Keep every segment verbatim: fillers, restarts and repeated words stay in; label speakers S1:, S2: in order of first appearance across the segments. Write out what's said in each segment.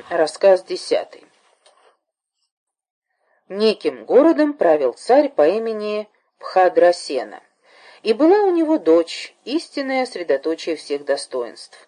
S1: Рассказ десятый. Неким городом правил царь по имени Бхадрасена, и была у него дочь, истинное средоточие всех достоинств.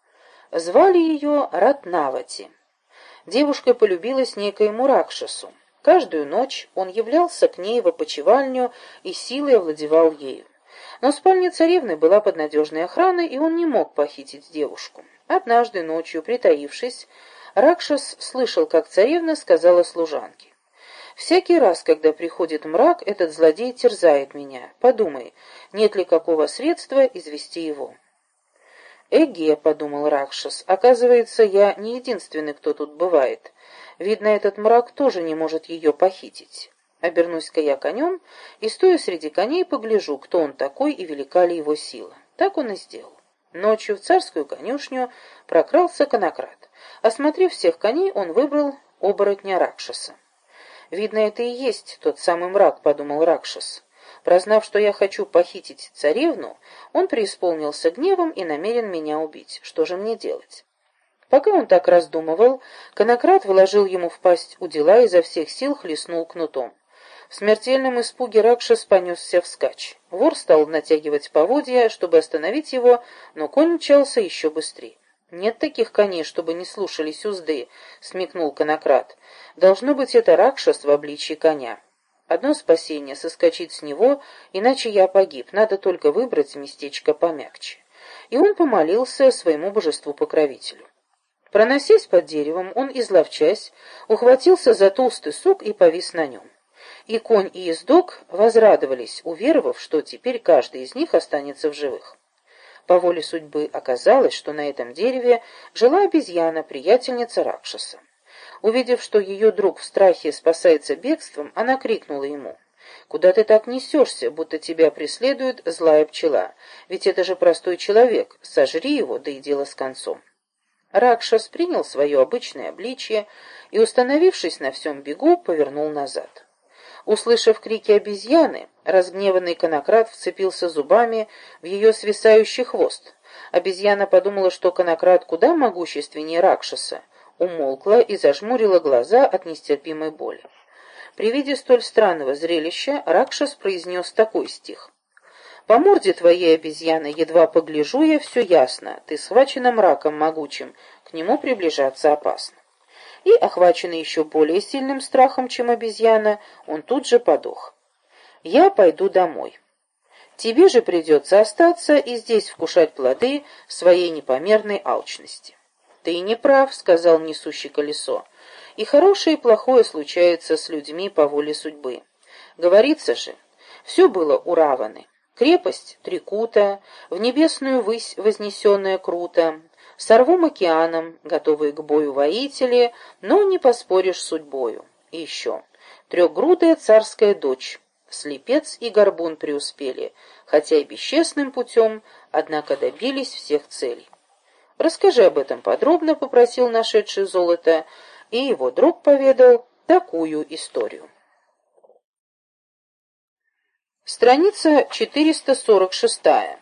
S1: Звали ее Ратнавати. Девушка полюбилась некоему Ракшасу. Каждую ночь он являлся к ней в опочивальню и силой овладевал ею. Но спальня царевны была под надежной охраной, и он не мог похитить девушку. Однажды ночью, притаившись, Ракшас слышал, как царевна сказала служанке: «Всякий раз, когда приходит мрак, этот злодей терзает меня. Подумай, нет ли какого средства извести его?» «Эге», — подумал Ракшас, — «оказывается, я не единственный, кто тут бывает. Видно, этот мрак тоже не может ее похитить. Обернусь-ка я конем и, стоя среди коней, погляжу, кто он такой и велика ли его сила». Так он и сделал. Ночью в царскую конюшню прокрался конокрад. Осмотрев всех коней, он выбрал оборотня Ракшаса. «Видно, это и есть тот самый мрак», — подумал Ракшас. Прознав, что я хочу похитить царевну, он преисполнился гневом и намерен меня убить. Что же мне делать? Пока он так раздумывал, конокрад вложил ему в пасть удила и изо всех сил хлестнул кнутом. В смертельном испуге Ракшас понесся вскачь. Вор стал натягивать поводья, чтобы остановить его, но конь мчался еще быстрее. «Нет таких коней, чтобы не слушались узды», — смекнул конокрад. «Должно быть, это Ракшас в обличье коня. Одно спасение — соскочить с него, иначе я погиб, надо только выбрать местечко помягче». И он помолился своему божеству-покровителю. Проносясь под деревом, он, изловчась, ухватился за толстый сук и повис на нем. И конь, и ездок возрадовались, уверовав, что теперь каждый из них останется в живых. По воле судьбы оказалось, что на этом дереве жила обезьяна, приятельница Ракшаса. Увидев, что ее друг в страхе спасается бегством, она крикнула ему: «Куда ты так несешься, будто тебя преследует злая пчела? Ведь это же простой человек, сожри его, да и дело с концом». Ракшас принял свое обычное обличье и, установившись на всем бегу, повернул назад. Услышав крики обезьяны, разгневанный конокрад вцепился зубами в ее свисающий хвост. Обезьяна подумала, что конокрад куда могущественнее Ракшаса, умолкла и зажмурила глаза от нестерпимой боли. При виде столь странного зрелища Ракшас произнес такой стих: «По морде твоей, обезьяны, едва погляжу я, все ясно, ты схвачена мраком могучим, к нему приближаться опасно». И, охваченный еще более сильным страхом, чем обезьяна, он тут же подох. «Я пойду домой. Тебе же придется остаться и здесь вкушать плоды своей непомерной алчности». «Ты не прав», — сказал несущий колесо, — «и хорошее и плохое случается с людьми по воле судьбы. Говорится же, все было у Раваны. Крепость Трикута, в небесную высь вознесенная круто, с рвом океаном, готовые к бою воители, но не поспоришь с судьбою. И еще трехгрудая царская дочь, слепец и горбун преуспели, хотя и бесчестным путем, однако добились всех целей. Расскажи об этом подробно», — попросил нашедший золото, и его друг поведал такую историю. Страница четыреста сорок шесть.